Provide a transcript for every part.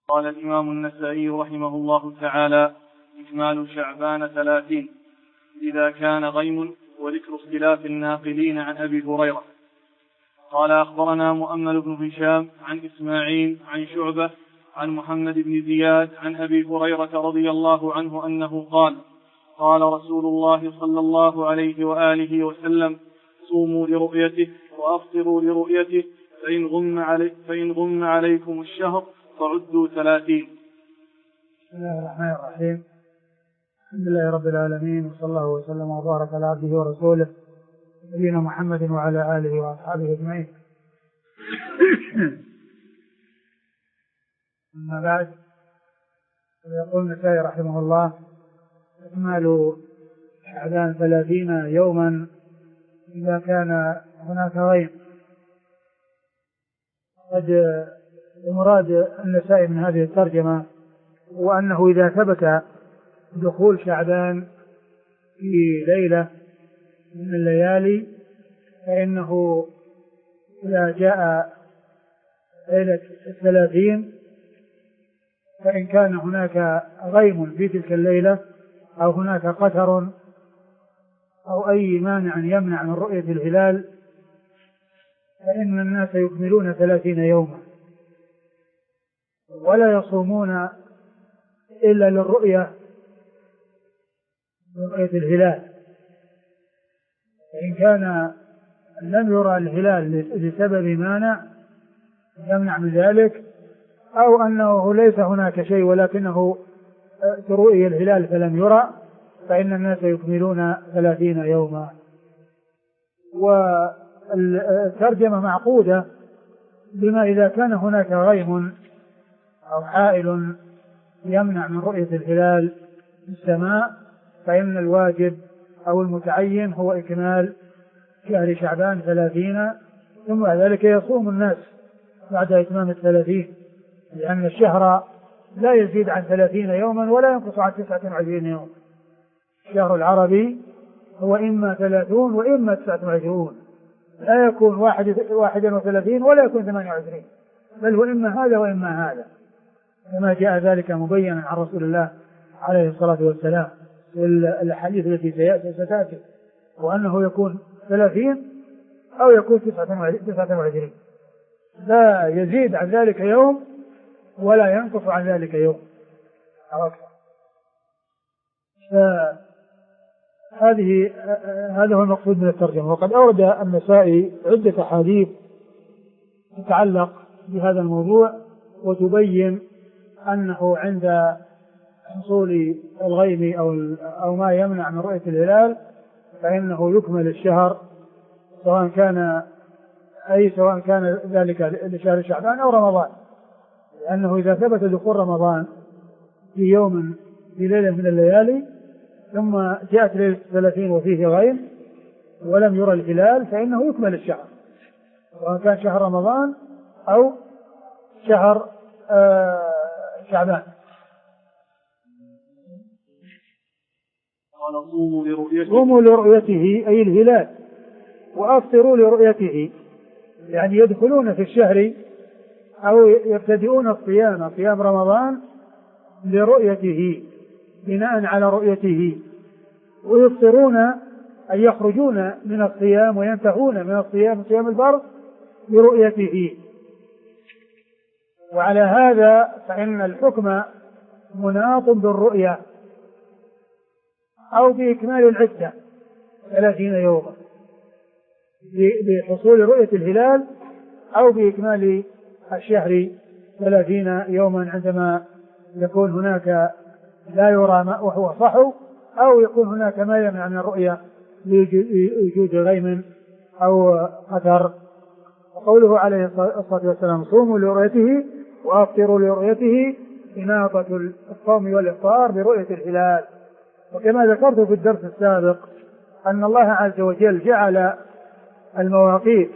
قال الإمام النسائي رحمه الله تعالى: إكمال شعبان 30 إذا كان غيم. وذكر اختلاف الناقلين عن أبي هريرة. قال: أخبرنا مؤمل بن هشام عن إسماعيل عن شعبة عن محمد بن زياد عن أبي هريرة رضي الله عنه أنه قال: قال رسول الله صلى الله عليه وآله وسلم: صوموا لرؤيته وأفطروا لرؤيته، فإن غم عليكم الشهر فعدوا 30. بسم الله الرحمن الرحيم. الحمد لله رب العالمين، وصلى الله وسلم وبارك على عبده ورسوله نبينا محمد وعلى آله وأصحابه أجمعين. أما بعد، يقول النسائي رحمه الله: إكمال شعبان 30 يوما إذا كان هناك غيم. قد مراد النسائي من هذه الترجمة هو أنه إذا ثبت دخول شعبان في ليلة من الليالي، فإنه إذا جاء ليلة 30 فإن كان هناك غيم في تلك الليلة أو هناك قتر أو أي مانع يمنع من رؤية الهلال، فإن الناس يكملون 30 يوما ولا يصومون إلا لرؤية الهلال. إن كان لم يرى الهلال لسبب مانع يمنع من ذلك، أو أنه ليس هناك شيء ولكنه رؤي الهلال فلم يرى، فإن الناس يكملون 30 يوما. والترجمة معقودة بما إذا كان هناك غيم أو حائل يمنع من رؤية الهلال في السماء، فإن الواجب أو المتعين هو إكمال شهر شعبان 30، ثم ذلك يصوم الناس بعد إتمام 30، لأن الشهر لا يزيد عن 30 يوما ولا ينقص عن 29 يوما. الشهر العربي هو إما 30 وإما 29، لا يكون 31 ولا يكون 28، بل هو إما هذا وإما هذا، كما جاء ذلك مبينا عن رسول الله عليه الصلاة والسلام في الحديث التي ستأتي، وأنه يكون 30 أو يكون 29، لا يزيد عن ذلك يوم ولا ينقص عن ذلك يوم أو أكثر. هذا هو المقصود من الترجمة. وقد أورد النسائي عدة أحاديث تتعلق بهذا الموضوع وتبين أنه عند حصول الغيم أو ما يمنع من رؤية الهلال فإنه يكمل الشهر، سواء كان ذلك لشهر شعبان أو رمضان، لأنه إذا ثبت دخول رمضان في يوم في ليلة من الليالي ثم جاءت ليلة 30 وفيه غيم ولم يرى الهلال فإنه يكمل الشهر، سواء كان شهر رمضان أو شهر شعبان. صوموا لرؤيته أي الهلال، وأفطروا لرؤيته، يعني يدخلون في الشهر أو يبتدئون صيام رمضان لرؤيته بناء على رؤيته، ويفطرون أن يخرجون من الصيام وينتهون من الصيام صيام الفرض لرؤيته. وعلى هذا فإن الحكم مناط بالرؤية أو بإكمال العدة 30 يوما بحصول رؤية الهلال، أو بإكمال الشهر 30 يوما عندما يكون هناك لا يرى ما وهو صحو، أو يكون هناك ما يمنع من الرؤية لوجود غيم أو قتر. وقوله عليه الصلاة والسلام: صوموا لرؤيته وأفطروا لرؤيته، إناطة الصوم والإفطار برؤية الهلال. وكما ذكرت في الدرس السابق أن الله عز وجل جعل المواقيت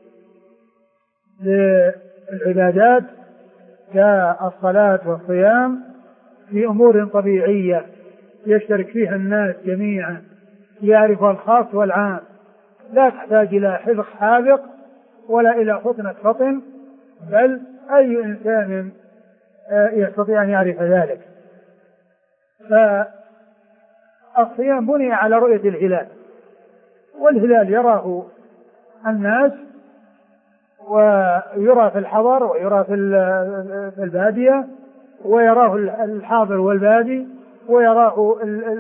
للعبادات كالصلاة والصيام في أمور طبيعية يشترك فيها الناس جميعا، يعرف الخاص والعام، لا تحتاج إلى حذق حاذق ولا إلى فطنة فطن، بل أي إنسان يستطيع أن يعرف ذلك. فالصيام بني على رؤية الهلال، والهلال يراه الناس ويرى في الحضر ويرى في البادية، ويراه الحاضر والبادي، ويراه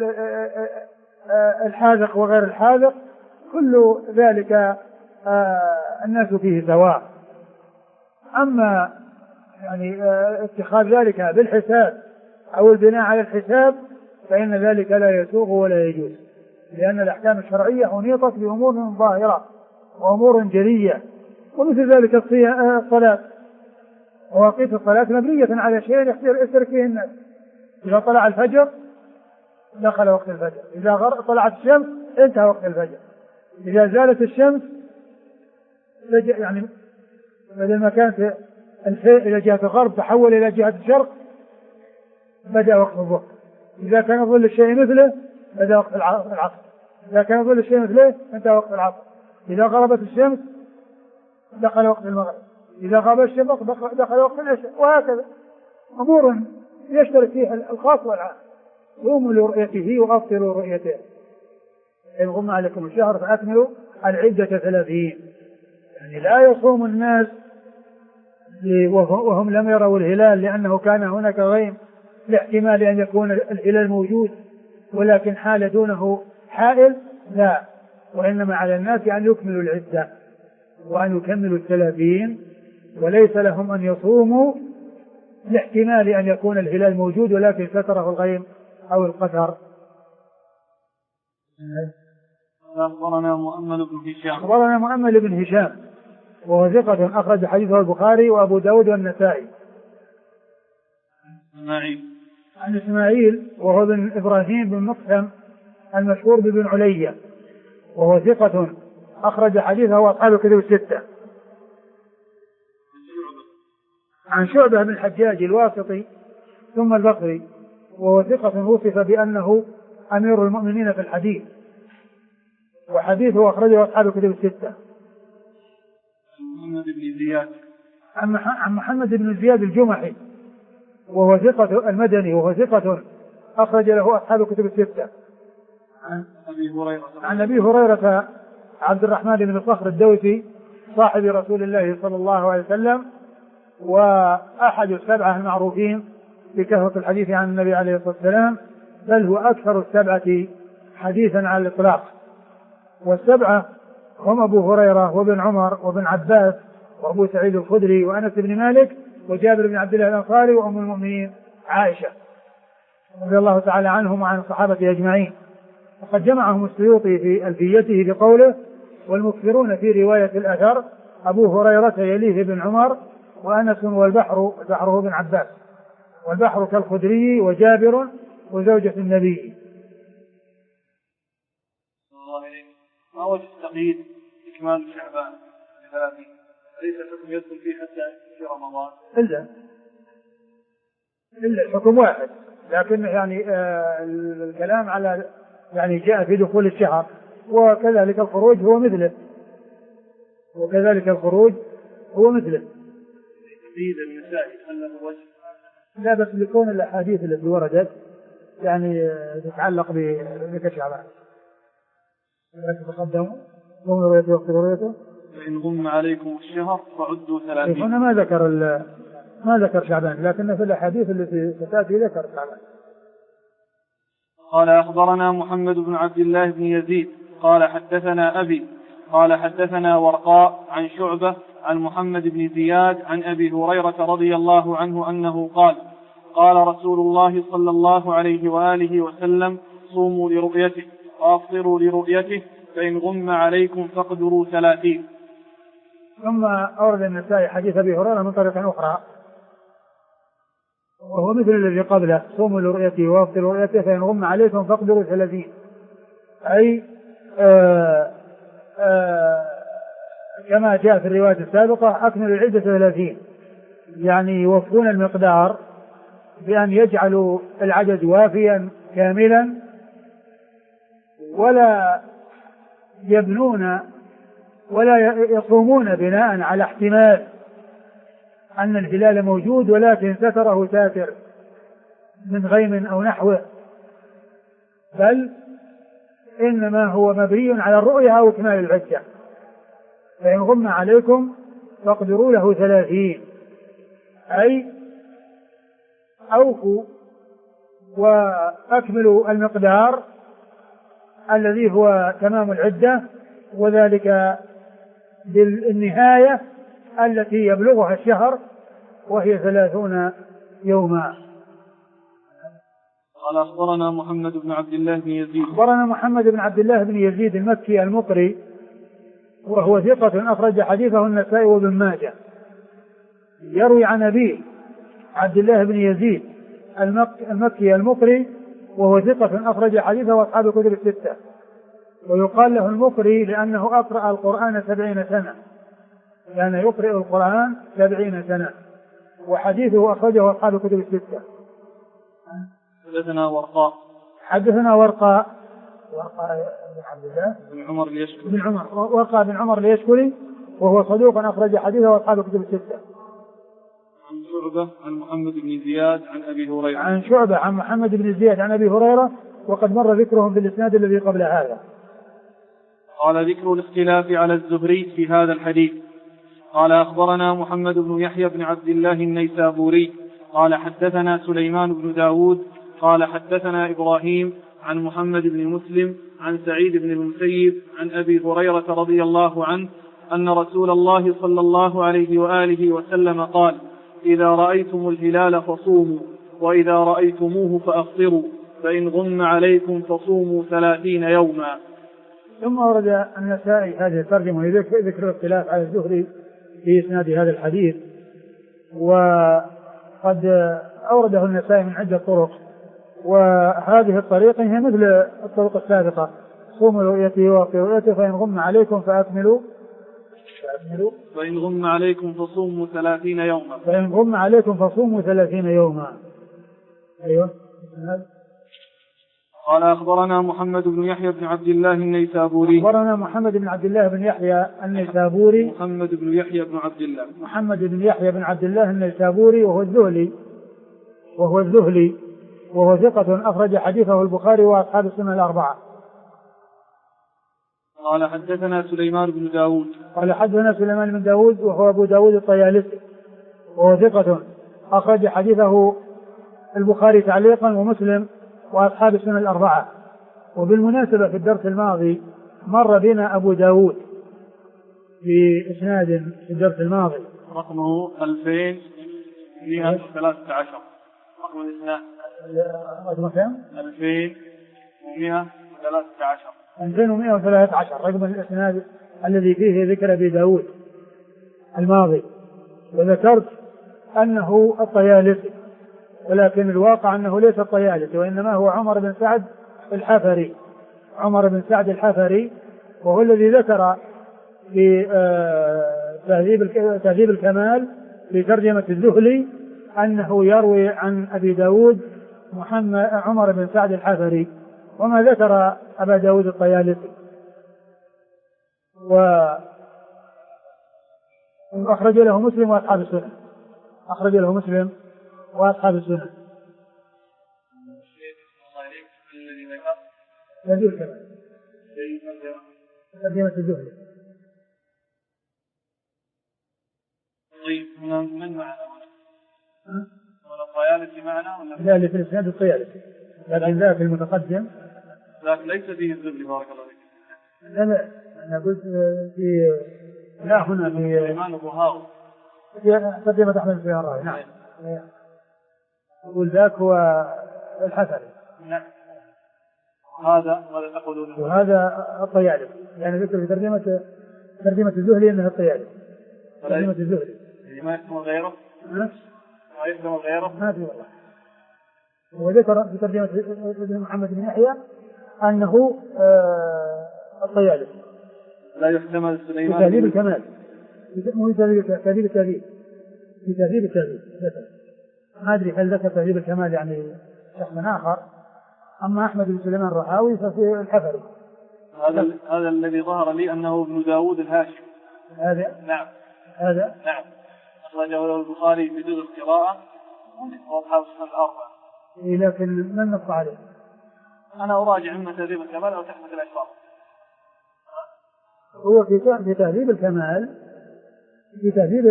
الحاذق وغير الحاذق، كل ذلك الناس فيه سواء. أما يعني اتخاذ ذلك بالحساب أو البناء على الحساب فإن ذلك لا يسوغ ولا يجوز، لأن الأحكام الشرعية أنيطت بأمور ظاهرة وأمور جلية. ومثل ذلك الصلاة، مواقيت الصلاة مبنية على شيء يشترك فيه الناس. إذا طلع الفجر دخل وقت الفجر، إذا طلعت الشمس انتهى وقت الفجر، إذا زالت الشمس يعني بدل ما كانت الفيء إلى جهة الغرب تحول إلى جهة الشرق بدأ وقت الظهر. إذا كان ظل الشيء مثله بدأ وقت العصر، إذا كان ظل الشيء مثله انتهى وقت العصر. إذا غربت الشمس دخل وقت المغرب، إذا غاب الشفق دخل وقت العشاء، وهكذا أمور يشترك فيها الخاص والعام. صوموا لرؤيته وأفطروا رؤيته، إن غم عليكم الشهر فأكملوا العدة 30. يعني لا يصوم الناس وهم لم يروا الهلال لأنه كان هناك غيم لاحتمال أن يكون الهلال موجود ولكن حال دونه حائل، لا، وإنما على الناس أن يكملوا العدة وأن يكملوا 30، وليس لهم أن يصوموا لاحتمال أن يكون الهلال موجود ولكن ستره الغيم أو القدر. أخبرنا مؤمل بن هشام وهو ثقة أخرج حديثه البخاري وأبو داود والنسائي. عن إسماعيل وهو بن إبراهيم بن مقسم المشهور بن علية وهو ثقة أخرج حديثه أصحاب الكتب الستة. عن شعبة بن الحجاج الواسطي ثم البصري وهو ثقة وصف بأنه أمير المؤمنين في الحديث، وحديثه أخرجه أصحاب الكتب الستة. عن محمد بن زياد الجمحي وهو ثقة المدني وهو ثقة أخرج له أصحاب الكتب الستة. عن أبي هريرة عبد الرحمن بن صخر الدوسي صاحب رسول الله صلى الله عليه وسلم وأحد السبعة المعروفين بكثرة الحديث عن النبي عليه الصلاة والسلام، بل هو أكثر السبعة حديثا على الإطلاق. والسبعة هم أبو هريرة وابن عمر وابن عباس وأبو سعيد الخدري وأنس بن مالك وجابر بن عبد الله الأنصاري وأم المؤمنين عائشة رضي الله تعالى عنهم وعن الصحابة أجمعين. وقد جمعهم السيوطي في ألفيته بقوله: والمكثرون في رواية الأثر أبو هريرة يليه بن عمر وأنس والبحر هو بن عباس، والبحر كالخدري وجابر وزوجة النبي. ما وجه تقييد إكمال شعبان 30؟ ليس الحكم يدخل فيه حتى في رمضان إلا الحكم واحد، لكن يعني الكلام على يعني جاء في دخول الشهر، وكذلك الخروج هو مثله تقييد النساء هل له وجه؟ لا، بس بيكون الأحاديث التي وردت يعني تتعلق بذكر شعبان. تقدموا قوم رؤيته وقت رؤيته فإن غم عليكم الشهر فعدوا 30. هنا ما ذكر شعبان، لكن في الأحاديث التي ستأتي ذكر شعبان. قال أخبرنا محمد بن عبد الله بن يزيد قال حدثنا أبي قال حدثنا ورقاء عن شعبة عن محمد بن زياد عن أبي هريرة رضي الله عنه أنه قال: قال رسول الله صلى الله عليه وآله وسلم: صوموا لرؤيته وأفطروا لرؤيته، فإن غم عليكم فاقدروا 30. ثم أورد النسائي حديث أبي هريرة من طريق أخرى وهو مثل الذي قبله: صوموا لرؤيته وافطروا لرؤيته فإن غم عليكم فاقدروا 30، أي كما جاء في الرواية السابقة: أكملوا العدة 30، يعني يوفون المقدار بأن يجعلوا العدد وافيا كاملا ولا يبنون ولا يصومون بناء على احتمال أن الهلال موجود ولكن ستره ساتر من غيم أو نحوه، بل إنما هو مبني على الرؤية أو إكمال العدة. فإن غم عليكم فاقدروا له 30، أي أوفوا وأكملوا المقدار الذي هو تمام العدة، وذلك بالنهاية التي يبلغها الشهر وهي 30 يوما. قال أخبرنا محمد بن عبد الله بن يزيد. أخبرنا محمد بن عبد الله بن يزيد المكي المقري، وهو ثقة أخرج حديثه النسائي وابن ماجه. يروي عن أبيه عبد الله بن يزيد المكي المقري، وهو ثقة أخرج حديثه أصحاب الكتب الستة. ويقال له المقري لأنه أقرأ القرآن 70 سنة، كان يقرأ القرآن 70 سنة، وحديثه أخرجه أصحاب الكتب الستة. حدثنا ورقاء. حدثنا ورقاء بن عبد الله بن عمر اليشكري. بن عمر ورقاء بن عمر اليشكري، وهو صدوق أخرج حديثه أصحاب الكتب الستة. عن شعبة عن محمد بن زياد عن أبي هريرة. عن شعبة عن محمد بن زياد عن أبي هريرة، وقد مر ذكرهم في الإسناد الذي قبل هذا. قال ذكر الاختلاف على الزهري في هذا الحديث. قال أخبرنا محمد بن يحيى بن عبد الله النيسابوري قال حدثنا سليمان بن داود قال حدثنا إبراهيم عن محمد بن مسلم عن سعيد بن المسيب عن أبي هريرة رضي الله عنه أن رسول الله صلى الله عليه وآله وسلم قال: إذا رأيتم الهلال فصوموا، وإذا رأيتموه فأفطروا، فإن غم عليكم فصوموا 30 يوما. ثم ورد النسائي هذه الترجمة ذكر الاختلاف على الزهري في إسناد هذا الحديث، وقد أورده النسائي من عدة طرق، وهذه الطريقة هي مثل الطرق السابقة: صوموا رؤيته وأفطروا رؤيته، فإن غم عليكم فأكملوا فإن غم عليكم فصوموا 30 يوما. فإن غم عليكم فصوموا 30 يوما. أيوه. قال أخبرنا محمد بن يحيى بن عبد الله النيسابوري. أخبرنا محمد بن عبد الله بن يحيى النيسابوري. محمد بن يحيى بن عبد الله. محمد بن يحيى بن عبد الله النيسابوري، وهو الذهلي، وهو ثقة أخرج حديثه البخاري وأصحاب السنن الأربعة. قال حدثنا سليمان بن داود. قال حدثنا سليمان بن داود، وهو أبو داود الطيالسي، وهو ثقة أخرج حديثه البخاري تعليقا ومسلم وأصحاب السنن الأربعة. وبالمناسبة في الدرس الماضي مر بنا أبو داود في إسناد في الدرس الماضي رقمه 2113. رقم الإسناد رقم كم؟ 2113. 2113 رقم الإسناد الذي فيه ذكر أبي داود الماضي. وذكرت أنه الطيالسي، ولكن الواقع أنه ليس الطيالسي، وإنما هو عمر بن سعد الحفري. عمر بن سعد الحفري، وهو الذي ذكر في تهذيب الكمال في ترجمة الذهلي أنه يروي عن أبي داود عمر بن سعد الحفري، وما ذكر أبا داود الطيالسي. وأخرج له مسلم وأصحاب السنن. أخرج له مسلم وأصحاب السنن. تهذيب الكمال ترجمة الذهلي. طيب من معنا؟ ولا الطيالسي معنا ولا؟ لا، اللي في الإسناد الطيالسي، لكن ذاك المتقدم لكن ليس فيه الذهلي بارك الله فيك. لا أنا قلت في لا هنا في سليمان أبو هاو في ترجمة أحمد الفيراوي. نعم. أقول ذاك هو الحسري. نعم. هذا ماذا تقولون؟ وهذا الطيالسي، يعني ذكر في ترجمة الذهلي أنه الطيالسي. ترجمة الذهلي ما يحتمل غيره؟ ما يحتمل غيره؟ ما في والله. وذكر في ترجمة محمد بن يحيى أنه الطيالسي. لا يحتمل سليمان. في تهذيب الكمال، مو تهذيب التهذيب، في تهذيب التهذيب ما أدري هل ذكر تهذيب الكمال يعني شخص آخر. أما أحمد بن سليمان الرحاوي ففي الحفري. هذا الذي ظهر لي أنه ابن داود الهاشمي. هذا نعم. هذا نعم. أخرجه له البخاري بجزء القراءة وأصحاب السنن الأربعة. لكن من نص عليه؟ أنا أراجع إما تهذيب الكمال أو تحفة الأشراف. هو في تهذيب الكمال، في تهذيب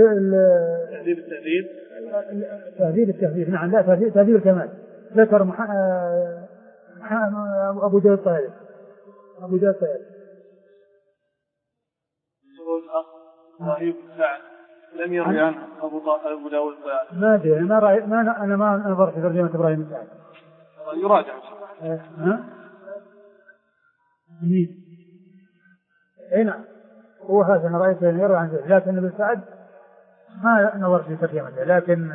التهذيب نعم، لا تهذيب الكمال ذكر أبو داود الطيالسي. يقول الأخ إبراهيم بن سعد لم يروي عنه أبو داود الطيالسي. ما أدري، أنا ما نظرت في ترجمة إبراهيم بن سعد. يراجع. نعم، هو هذا أنا رأيت أن يروي عنه، لكن ابن سعد ما نظرت في ترجمته. لكن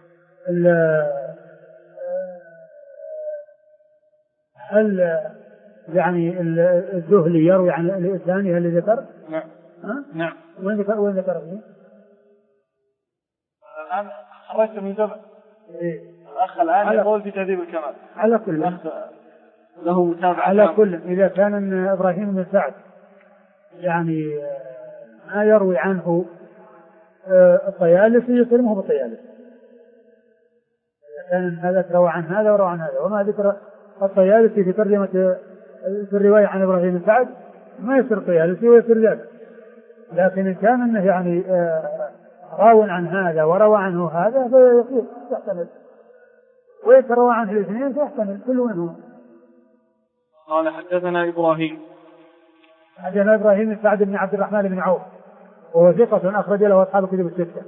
هل يعني الذهلي يروي عن الثاني اللي ذكر؟ نعم. نعم. وين ذكر فيه؟ الآن خرجت من جبل. الأخ الآن يقول في تهذيب الكمال. على كل له متابعة. على كل إذا كان إبراهيم بن سعد يعني ما يروي عنه الطيالسي يكرمه بالطيالسي. كان هذا روى عن هذا وروى عن هذا، وما ذكر الطيالسي في ترجمة في الرواية عن إبراهيم بن سعد ما يصير الطيالسي ويصير ذلك. لكن إن كان أنه يعني راو عن هذا وروى عنه هذا فيصير يحتمل، ويتروى عنه الاثنين فيحتمل كل منهم. قال حدثنا إبراهيم بن سعد بن عبد الرحمن بن عوف وهو ثقة أخرج له أصحاب الكتب الستة.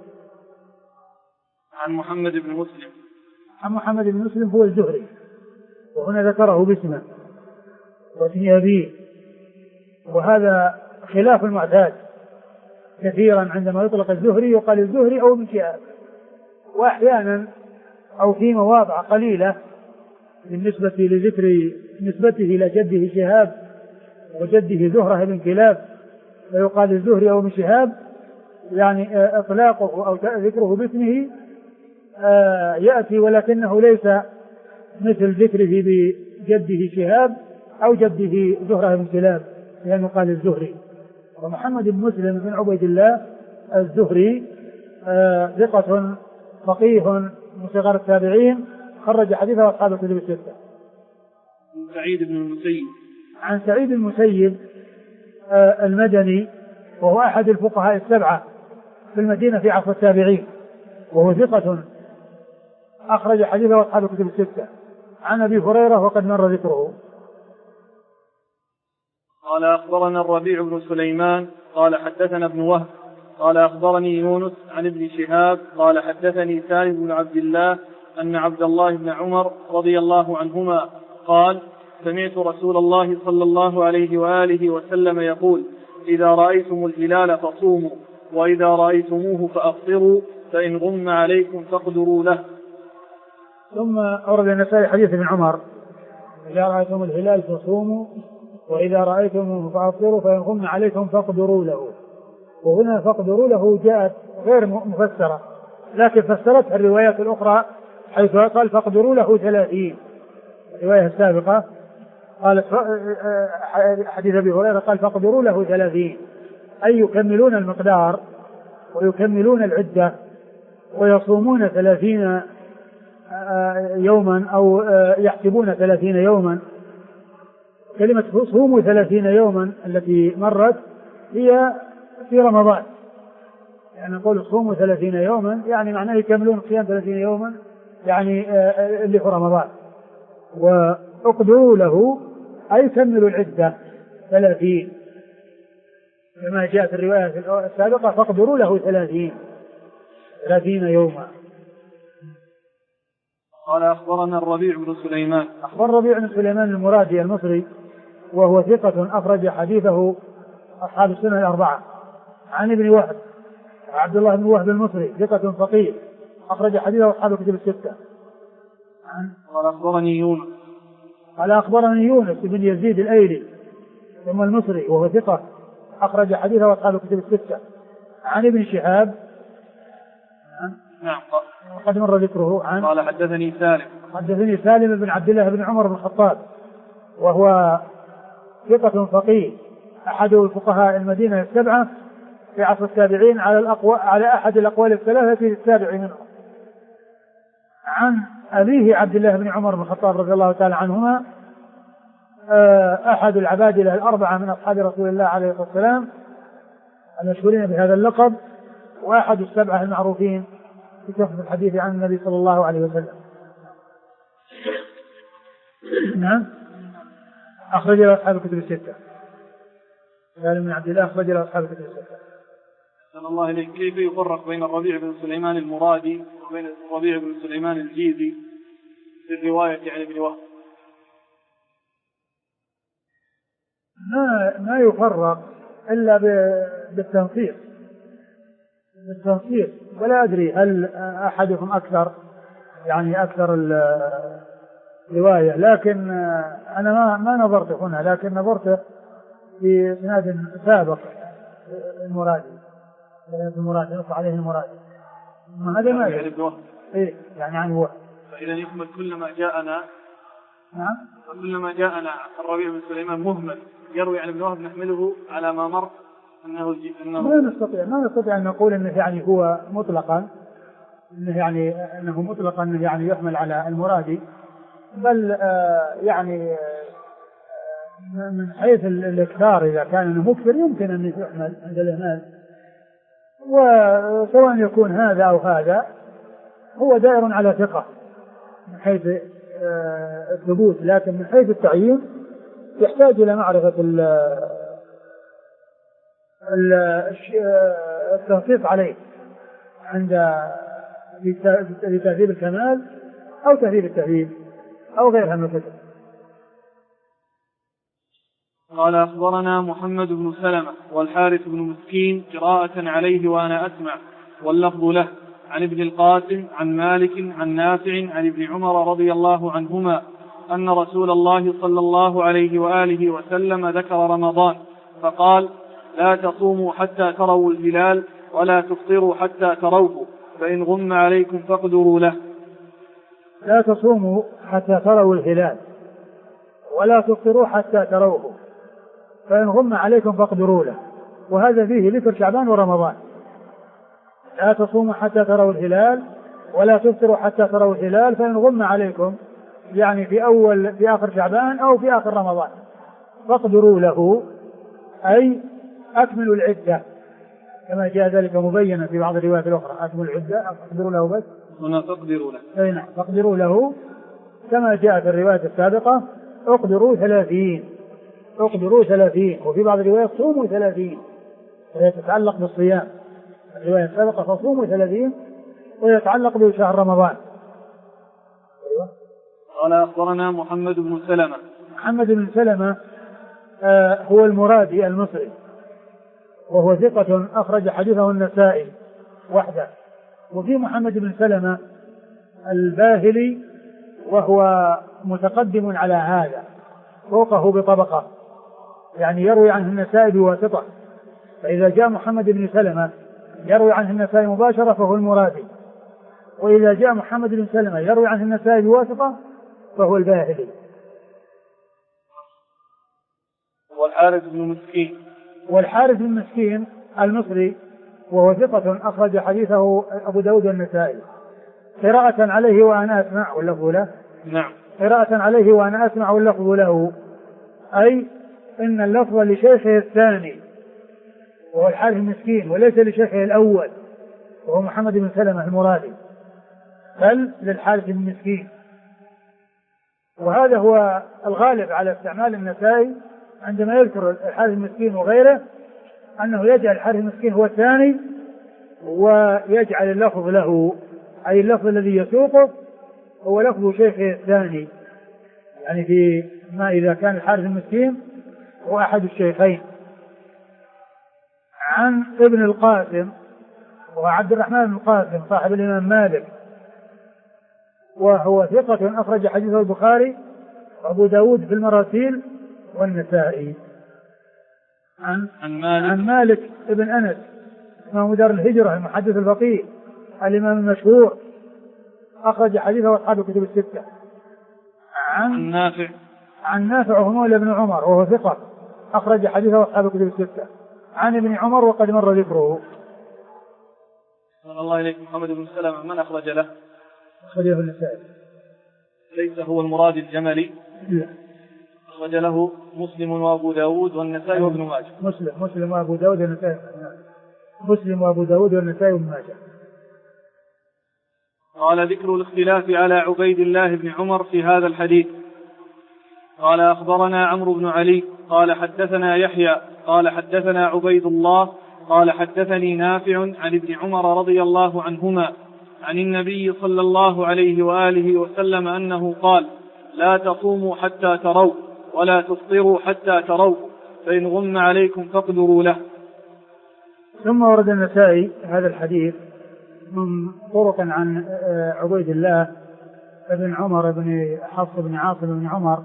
عن محمد بن مسلم هو الزهري، وهنا ذكره باسمه واسم أبيه، وهذا خلاف المعتاد. كثيرا عندما يطلق الزهري يقال الزهري أو ابن شهاب، وأحيانا أو في مواضع قليلة بالنسبة لذكر نسبته إلى جده شهاب وجده زهرة بن كلاب فيقال الزهري أو ابن شهاب، يعني إطلاقه أو ذكره باسمه يأتي، ولكنه ليس مثل ذكره بجده شهاب أو جده زهرة بن كلاب، لأنه قال الزهري. ومحمد بن مسلم بن عبيد الله الزهري ثقة فقيه من صغار التابعين، خرج حديثه أصحاب الكتب الستة. عن سعيد المسيب المدني، وهو أحد الفقهاء السبعة في المدينة في عصر التابعين، وهو ثقة أخرج حديثه أصحاب الكتب الستة. عن أبي هريرة وقد مر ذكره. قال أخبرنا الربيع بن سليمان قال حدثنا ابن وهب قال أخبرني يونس عن ابن شهاب قال حدثني سالم بن عبد الله أن عبد الله بن عمر رضي الله عنهما قال سمعت رسول الله صلى الله عليه وآله وسلم يقول إذا رأيتم الهلال فصوموا وإذا رأيتموه فأفطروا فإن غم عليكم فاقدروا له. ثم أورد النسائي حديث ابن عمر إذا رأيتم الهلال فصوموا وإذا رأيتموه فأفطروا فإن غم عليكم فاقدروا له. وهنا فاقدروا له جاءت غير مفسرة، لكن فسرتها الروايات الأخرى حيث قال فاقدروا له 30. الرواية السابقة قالت حديث أبي هريرة قال فاقدروا له 30، أي يكملون المقدار ويكملون العدة ويصومون 30 يوما أو يحسبون 30 يوما. كلمة صوموا 30 يوما التي مرت هي في رمضان، يعني نقول صوموا 30 يوما يعني معناه يكملون صيام 30 يوما يعني اللي في رمضان. واقدروا له أي كملوا العدة 30 كما جاء في الرواية السابقة فاقدروا له 30 يوما. قال أخبرنا الربيع بن سليمان. أخبر الربيع بن سليمان المرادي المصري وهو ثقة أخرج حديثه أصحاب السنن الأربعة. عن ابن وهب عبد الله بن وهب المصري ثقة فقيه أخرج حديثه أصحاب الكتب الستة. قال أخبرني يونس. قال أخبرني يونس بن يزيد الأيلي ثم المصري وهو ثقة أخرج حديثه أصحاب الكتب الستة. عن ابن شهاب نعم قد مر ذكره. عن قال حدثني سالم بن عبد الله بن عمر بن الخطاب وهو ثقة فقيه أحد الفقهاء المدينة السبعة في عصر التابعين على أحد الأقوال الثلاثة السابع منهم. عن أبيه عبد الله بن عمر بن الخطاب رضي الله تعالى عنهما أحد العبادلة الأربعة من أصحاب رسول الله عليه الصلاة والسلام المشهورين بهذا اللقب، وأحد السبعة المعروفين في كثرة الحديث عن النبي صلى الله عليه وسلم. نعم، أخرج له أصحاب الكتب الستة. قال من عبد الله أخرج له أصحاب الكتب الستة. أحسن الله إليك. كيف يفرق بين الربيع بن سليمان المرادي وبين الربيع بن سليمان الجيزي في الرواية عن ابن وهب؟ ما يفرق إلا بالتنصيص، ولا أدري هل أحدهم أكثر يعني أكثر الرواية، لكن أنا ما نظرت هنا، لكن نظرت في إسناد سابق المرادي نص عليه المرادي. هذا ما يعني ابن وهب يعني عن وهب. فإذا يكمل كلما جاءنا نعم، كلما جاءنا الربيع بن سليمان مهمل يروي عن ابن وهب نحمله على ما مر أنه ما نستطيع أن نقول أنه يعني هو مطلقا أنه يعني يحمل على المرادي، بل يعني من حيث الإكثار إذا كان أنه مكثر يمكن أن يحمل عند الإهمال، وسواء يكون هذا أو هذا هو دائر على ثقة من حيث الثبوت، لكن من حيث التعيين يحتاج إلى معرفة التنصيص عليه عند لتهذيب الكمال أو تهذيب التهذيب أو غيرها من الكتب. قال أخبرنا محمد بن سلمة والحارث بن مسكين قراءة عليه وأنا أسمع واللفظ له، عن ابن القاسم عن مالك عن نافع عن ابن عمر رضي الله عنهما أن رسول الله صلى الله عليه وآله وسلم ذكر رمضان فقال: لا تصوموا حتى تروا الهلال ولا تفطروا حتى تروه، فإن غم عليكم فاقدروا له. لا تصوموا حتى تروا الهلال ولا تفطروا حتى تروه، فإن غم عليكم فاقدروا له، وهذا فيه ذكر شعبان ورمضان. لا تصوموا حتى تروا الهلال ولا تفطروا حتى تروا الهلال، فإن غم عليكم يعني في آخر شعبان أو في آخر رمضان، فاقدروا له أي أكملوا العدة، كما جاء ذلك مبينا في بعض الروايات الأخرى: أكملوا العدة أو أقدروا له بس هنا تقدروا له. أي نعم، فاقدروا له كما جاء في الرواية السابقة: اقدروا 30، وفي بعض الروايات صوموا 30، وهي تتعلق بالصيام. الرواية السابقة فصوموا 30 ويتعلق بشهر رمضان. قال أخبرنا محمد بن سلمة هو المرادي المصري، وهو ثقة أخرج حديثه النسائي وحده. وفي محمد بن سلمة الباهلي وهو متقدم على هذا فوقه بطبقة، يعني يروي عنه النسائي بواسطة، فإذا جاء محمد بن سلمة يروي عنه النسائي مباشرة فهو المرادي، وإذا جاء محمد بن سلمة يروي عنه النسائي بواسطة فهو الباهلي. والحارث بن مسكين المصري وهو ثقة أخرج حديثه أبو داود والنسائي قراءة عليه وأنا أسمع واللفظ له. نعم، قراءة عليه وأنا أسمع واللفظ له، أي إن اللفظ لشيخه الثاني وهو الحارث المسكين، وليس لشيخه الأول وهو محمد بن سلمة المرادي، بل للحارث المسكين. وهذا هو الغالب على استعمال النسائي عندما يذكر الحارث المسكين وغيره، أنه يجعل الحارث المسكين هو الثاني ويجعل اللفظ له، أي اللفظ الذي يسوقه هو لفظ شيخه الثاني، يعني في ما إذا كان الحارث المسكين هو أحد الشيخين. عن ابن القاسم وعبد الرحمن بن القاسم صاحب الإمام مالك، وهو ثقة أخرج حديثه البخاري وأبو داود في المراسيل والنسائي. عن مالك ابن أنس إمام دار الهجرة المحدث الفقيه الإمام المشهور أخرج حديثه أصحاب الكتب الستة. عن نافع وهو مولى ابن عمر وهو ثقة أخرج حديثه أصحاب الكتب الستة. عن ابن عمر وقد مر ذكره. صلى الله عليك. محمد بن سلمة من أخرج له؟ أخرجه النسائي. ليس هو المراد الجملي؟ لا. أخرج له مسلم وأبو داود والنسائي وابن ماجه. مسلم وأبو داود والنسائي. مسلم وأبو داود والنسائي وابن ماجه. قال ذكر الاختلاف على عبيد الله بن عمر في هذا الحديث. قال أخبرنا عمرو بن علي قال حدثنا يحيى قال حدثنا عبيد الله قال حدثني نافع عن ابن عمر رضي الله عنهما عن النبي صلى الله عليه وآله وسلم أنه قال: لا تصوموا حتى تروا ولا تفطروا حتى تروا، فإن غم عليكم فاقدروا له. ثم ورد النسائي هذا الحديث من طرق عن عبيد الله بن عمر بن حفص بن عاصم بن عمر،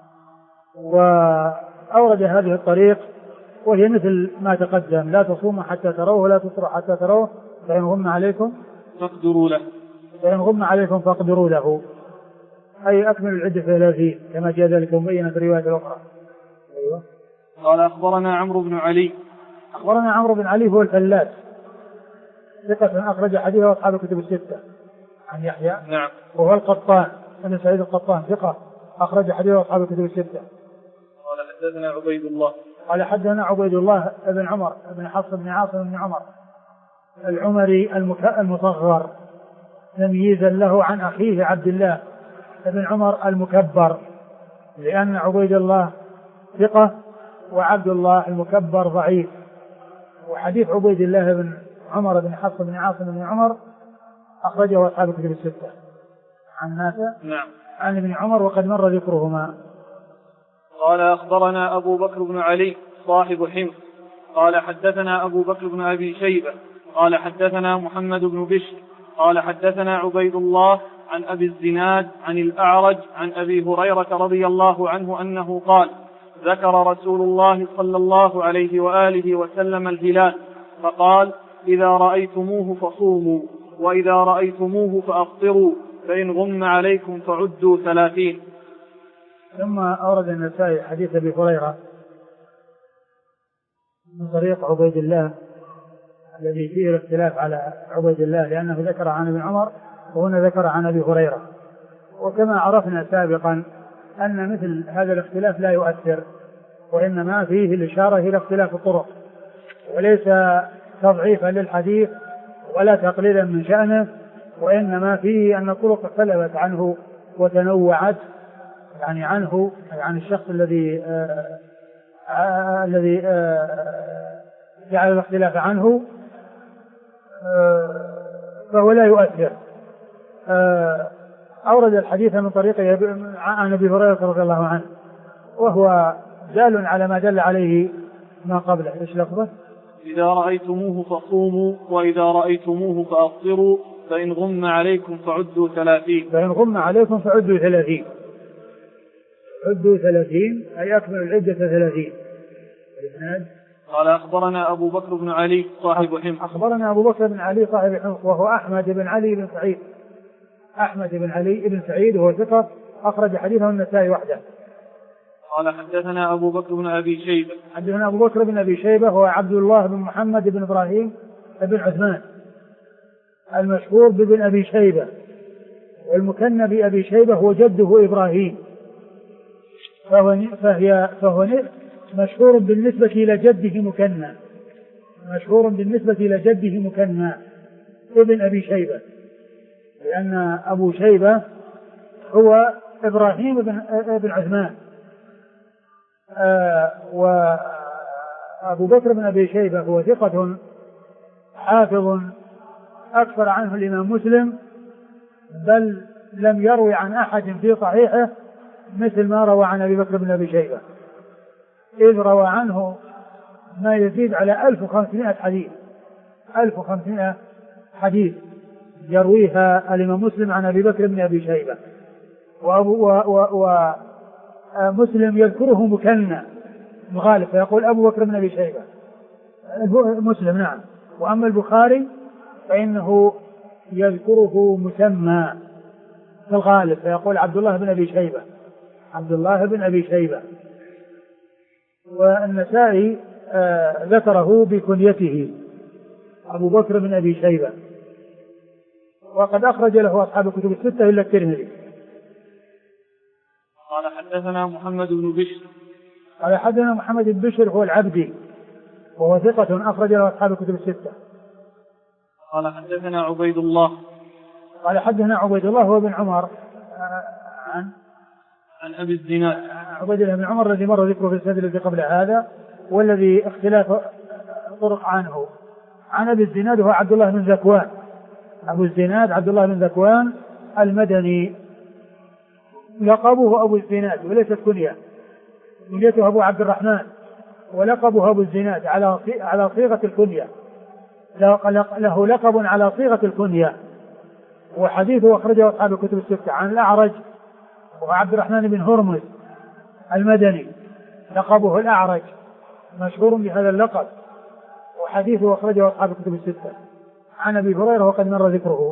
وأورد هذه الطريق وهي مثل ما تقدم: لا تصوموا حتى تروه ولا تفطروا حتى تروه، فإن غم عليكم فاقدروا له. فإن غم عليكم فاقدروا له، أي أكمل العدة 30 كما جاء ذلك مبينا في الرواية الأخرى. أيوة. قال أخبرنا عمرو بن علي. أخبرنا عمرو بن علي هو الفلاس، ثقة أخرج حديثه أصحاب الكتب الستة. عن يحيى. نعم. وهو القطان بن سعيد القطان، ثقة أخرج حديثه أصحاب الكتب الستة. قال حدثنا عبيد الله. قال حدثنا عبيد الله بن عمر بن حفص بن عاصم بن عمر العمري المصغر، تمييزا له عن أخيه عبد الله بن عمر المكبر، لأن عبيد الله ثقة وعبد الله المكبر ضعيف. وحديث عبيد الله بن عمر بن حفص بن عاصم بن عمر أخرجه أصحاب الكتب الستة. عن نافع. نعم. عن ابن عمر وقد مر ذكرهما. قال أخبرنا أبو بكر بن علي صاحب حمص قال حدثنا أبو بكر بن أبي شيبة قال حدثنا محمد بن بشر قال حدثنا عبيد الله عن أبي الزناد عن الأعرج عن أبي هريرة رضي الله عنه أنه قال: ذكر رسول الله صلى الله عليه وآله وسلم الهلال فقال: إذا رأيتموه فصوموا وإذا رأيتموه فأفطروا، فإن غم عليكم فعدوا 30. ثم أورد النسائي حديث أبي هريرة من طريق عبيد الله الذي فيه الاختلاف على عبيد الله، لأنه ذكر عن ابن عمر وهنا ذكر عن أبي هريرة. وكما عرفنا سابقا أن مثل هذا الاختلاف لا يؤثر، وإنما فيه الإشارة إلى اختلاف الطرق، وليس تضعيفا للحديث ولا تقليلا من شأنه، وإنما فيه أن الطرق اختلفت عنه وتنوعت، يعني عنه عن الشخص الذي جعل الاختلاف عنه، فهو لا يؤثر. أورد الحديث من طريق عن أبي هريرة رضي الله عنه، وهو دال على ما دل عليه ما قبله. إيش لفظه؟ إذا رأيتموه فصوموا وإذا رأيتموه فأفطروا، فإن غم عليكم فعدوا 30. فإن غم عليكم فعدوا 30. عدوا 30 أي أكمل العدة 30. قال أخبرنا أبو بكر بن علي صاحب حمص. أخبرنا أبو بكر بن علي صاحب حمص وهو أحمد بن علي بن سعيد. أحمد بن علي بن سعيد وهو ثقة أخرج حديثه النسائي وحده. قال حدثنا أبو بكر بن أبي شيبة. حدثنا أبو بكر بن أبي شيبة هو عبد الله بن محمد بن إبراهيم بن عثمان المشهور بابن أبي شيبة، والمكنى بأبي شيبة هو جده إبراهيم، فهو مشهور بالنسبة إلى جده مكنى، مشهور بالنسبة إلى جده مكنى ابن أبي شيبة، لأن أبو شيبة هو إبراهيم بن عثمان. وأبو بكر بن أبي شيبة هو ثقة حافظ أكثر عنه الإمام مسلم، بل لم يروي عن أحد في صحيحه مثل ما روى عن أبي بكر بن أبي شيبة، إذ روى عنه ما يزيد على 1500 حديث. 1500 حديث يرويها الإمام مسلم عن أبي بكر بن أبي شيبة، ومسلم يذكره مكنى مغالب فيقول أبو بكر بن أبي شيبة مسلم. نعم. وأما البخاري فإنه يذكره مسمى في الغالب فيقول عبد الله بن أبي شيبة، عبد الله بن أبي شيبة. والنسائي ذكره بكنيته أبو بكر بن أبي شيبة، وقد أخرج له أصحاب الكتب الستة إلا الترمذي. قال حدثنا محمد بن بشر قال حدثنا محمد بن بشر هو العبدي وهو ثقة أخرج له أصحاب الكتب الستة. قال حدثنا عبيد الله قال حدثنا عبيد الله هو بن عمر عن أبي الزناد عبيد الله بن عمر الذي مر ذكره في السند الذي قبل هذا، والذي اختلاف طرق عنه. عن أبي الزناد هو عبد الله بن ذكوان، أبو الزناد عبد الله بن ذكوان المدني، لقبه أبو الزناد وليست كنية، كنيته أبو عبد الرحمن ولقبه أبو الزناد على صيغة الكنية، له لقب على صيغة الكنية. وحديثه أخرجه أصحاب الكتب الستة. عن الأعرج وهو عبد الرحمن بن هرمز المدني، لقبه الأعرج، مشهور بهذا اللقب، وحديثه أخرجه أصحاب الكتب الستة. عن أبي هريرة وقد مر ذكره.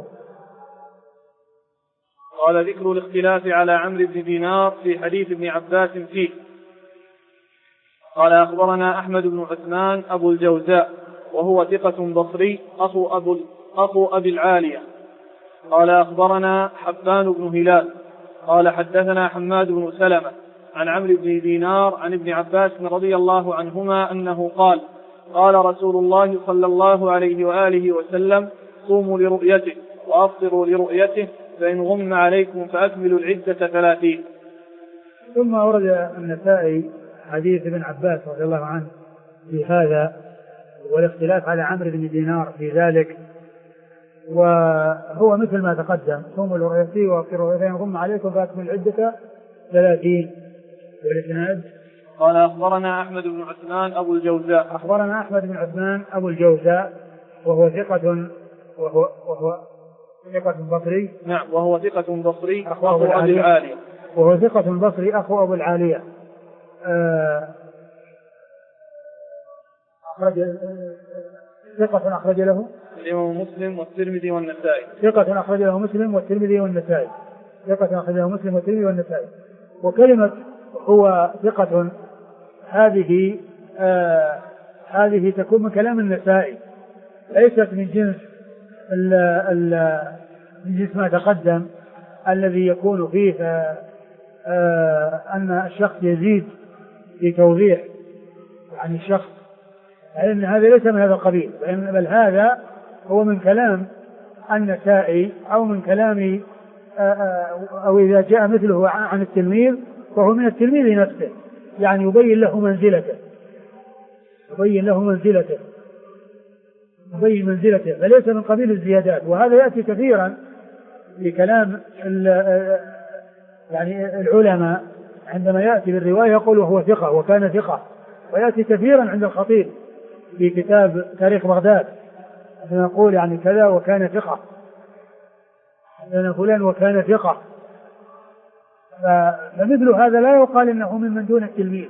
قال ذكر الاختلاف على عمرو بن دينار في حديث ابن عباس فيه. قال أخبرنا أحمد بن عثمان أبو الجوزاء وهو ثقة بصري أخو أبي العالية. قال أخبرنا حبان بن هلال قال حدثنا حماد بن سلمة عن عمرو بن دينار عن ابن عباس رضي الله عنهما أنه قال قال رسول الله صلى الله عليه وآله وسلم صوموا لرؤيته وأفطروا لرؤيته فإن غم عليكم فأكملوا العدة 30. ثم ورد النسائي حديث ابن عباس رضي الله عنه في هذا والاختلاف على عمرو بن دينار في ذلك، وهو مثل ما تقدم صوموا لرؤيته وأفطروا لرؤيته فإن غم عليكم فأكملوا العدة 30. والإسناد قال أخبرنا أحمد بن عثمان أبو الجوزاء أخبرنا أحمد بن عثمان أبو الجوزاء وهو ثقة بصري. نعم وهو ثقة بصري أخو أبي العالية. وهو ثقة بصري أخو أبو العالية. ثقة أخرج له الإمام مسلم والترمذي والنسائي. ثقة أخرج له مسلم والترمذي والنسائي. ثقة أخرج له مسلم والترمذي والنسائي. وكلمة هو ثقة هذه تكون من كلام النسائي، ليست من جنس ما تقدم الذي يكون فيه أن الشخص يزيد في توضيح عن الشخص، لأن هذا ليس من هذا القبيل، بل هذا هو من كلام النسائي أو من كلام أو إذا جاء مثله عن التلميذ فهو من التلميذ نفسه، يعني يبين له منزلته فليس من قبيل الزيادات. وهذا يأتي كثيرا في كلام يعني العلماء عندما يأتي بالرواية يقول هو ثقة وكان ثقة، ويأتي كثيرا عند الخطيب في كتاب تاريخ بغداد يقول يعني كذا وكان ثقة، لأن فلان وكان ثقة، فمثل هذا لا يقال إنه من دون التلميذ.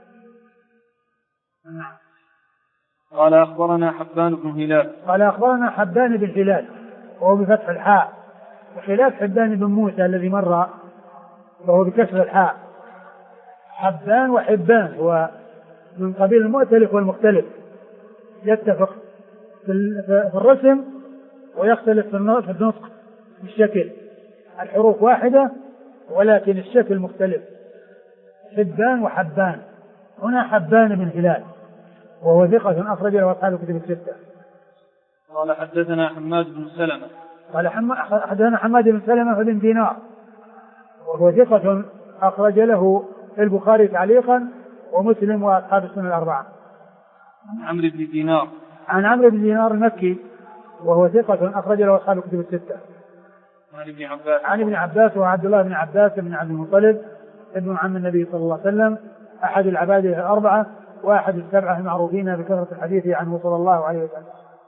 قال أخبرنا حبان بن هلال قال أخبرنا حبان بن هلال وهو بفتح الحاء، وخلاف حبان بن موسى الذي مر وهو بكسر الحاء. حبان وحبان هو من قبيل المؤتلف والمختلف، يتفق في الرسم ويختلف في النطق في الشكل، الحروف واحدة ولكن الشكل مختلف. حبان وحبان، هنا حبان بن هلال وهو ثقة أخرج له أصحاب الكتب الستة. قال حدثنا حماد بن سلمة قال حدثنا حماد بن سلمة بن دينار وهو ثقة أخرج له البخاري تعليقا ومسلم وأصحاب السنن الأربعة. عن عمرو بن دينار المكي وهو ثقة أخرج له أصحاب الكتب الستة. عن ابن عباس وعبد الله بن عباس بن عبد المطلب ابن عم النبي صلى الله عليه وسلم، أحد العبادة الأربعة وأحد السبعة المعروفين بكثرة الحديث عنه صلى الله عليه وسلم.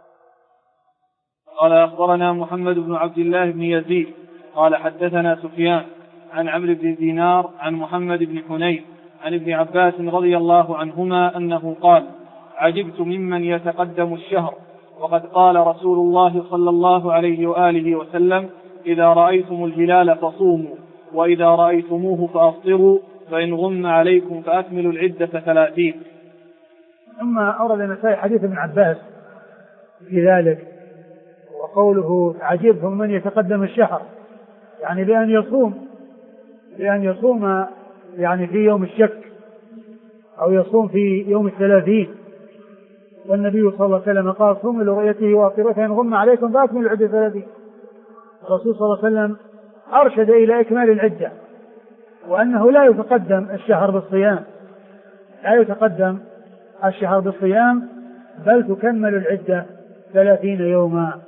قال أخبرنا محمد بن عبد الله بن يزيد قال حدثنا سفيان عن عمرو بن دينار عن محمد بن حنين عن ابن عباس رضي الله عنهما أنه قال عجبت ممن يتقدم الشهر، وقد قال رسول الله صلى الله عليه وآله وسلم إذا رأيتم الهلال فصوموا وإذا رأيتموه فأفطروا فإن غم عليكم فأكملوا العدة 30. ثم أورد النسائي حديث ابن عباس في ذلك، وقوله عجبهم من يتقدم الشهر، يعني بأن يصوم يعني في يوم الشك أو يصوم في يوم 30. والنبي صلى الله عليه وسلم قال صوموا لرؤيته وأفطروا فإن غم عليكم فأكملوا العدة 30. الرسول صلى الله عليه وسلم أرشد إلى إكمال العدة، وأنه لا يتقدم الشهر بالصيام، بل تكمل العدة 30 يوما.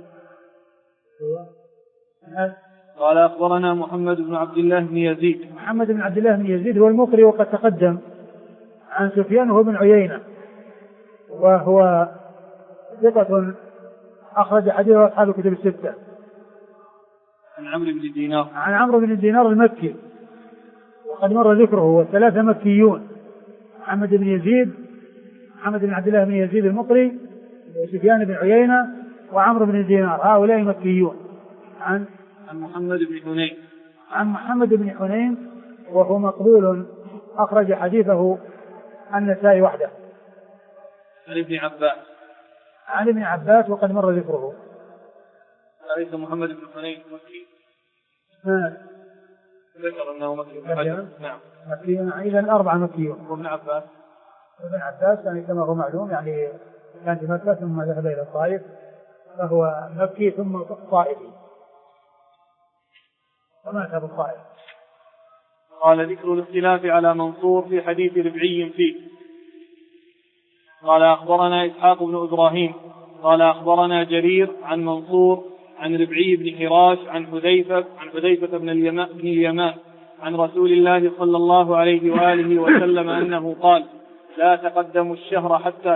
قال أخبرنا محمد بن عبد الله بن يزيد هو المقري وقد تقدم عن سفيان وابن عيينة، وهو ثقة أخرج حديثه أصحاب الكتب الستة. عن عمرو بن دينار المكي وقد مر ذكره، والثلاثة مكيون: محمد بن عبد الله بن يزيد المقري وسفيان بن عيينة وعمرو بن دينار، هؤلاء مكيون. عن محمد بن حنين وهو مقبول أخرج حديثه النسائي وحده. عن ابن عباس وقد مر ذكره. أليس محمد بن حنين مكي؟ ذكر أنه مكي. نعم مكي. إذا الأربعة مكيون. وابن عباس يعني كما هو معلوم يعني كان في مكة ثم ذهب إلى الطائف، فهو مكي ثم طائفي ومات في الطائف. قال ذكر الاختلاف على منصور في حديث ربعي فيه. قال أخبرنا إسحاق بن إبراهيم قال أخبرنا جرير عن منصور عن ربعي بن حراش عن حذيفة بن اليمان عن رسول الله صلى الله عليه وآله وسلم أنه قال: لا تقدموا الشهر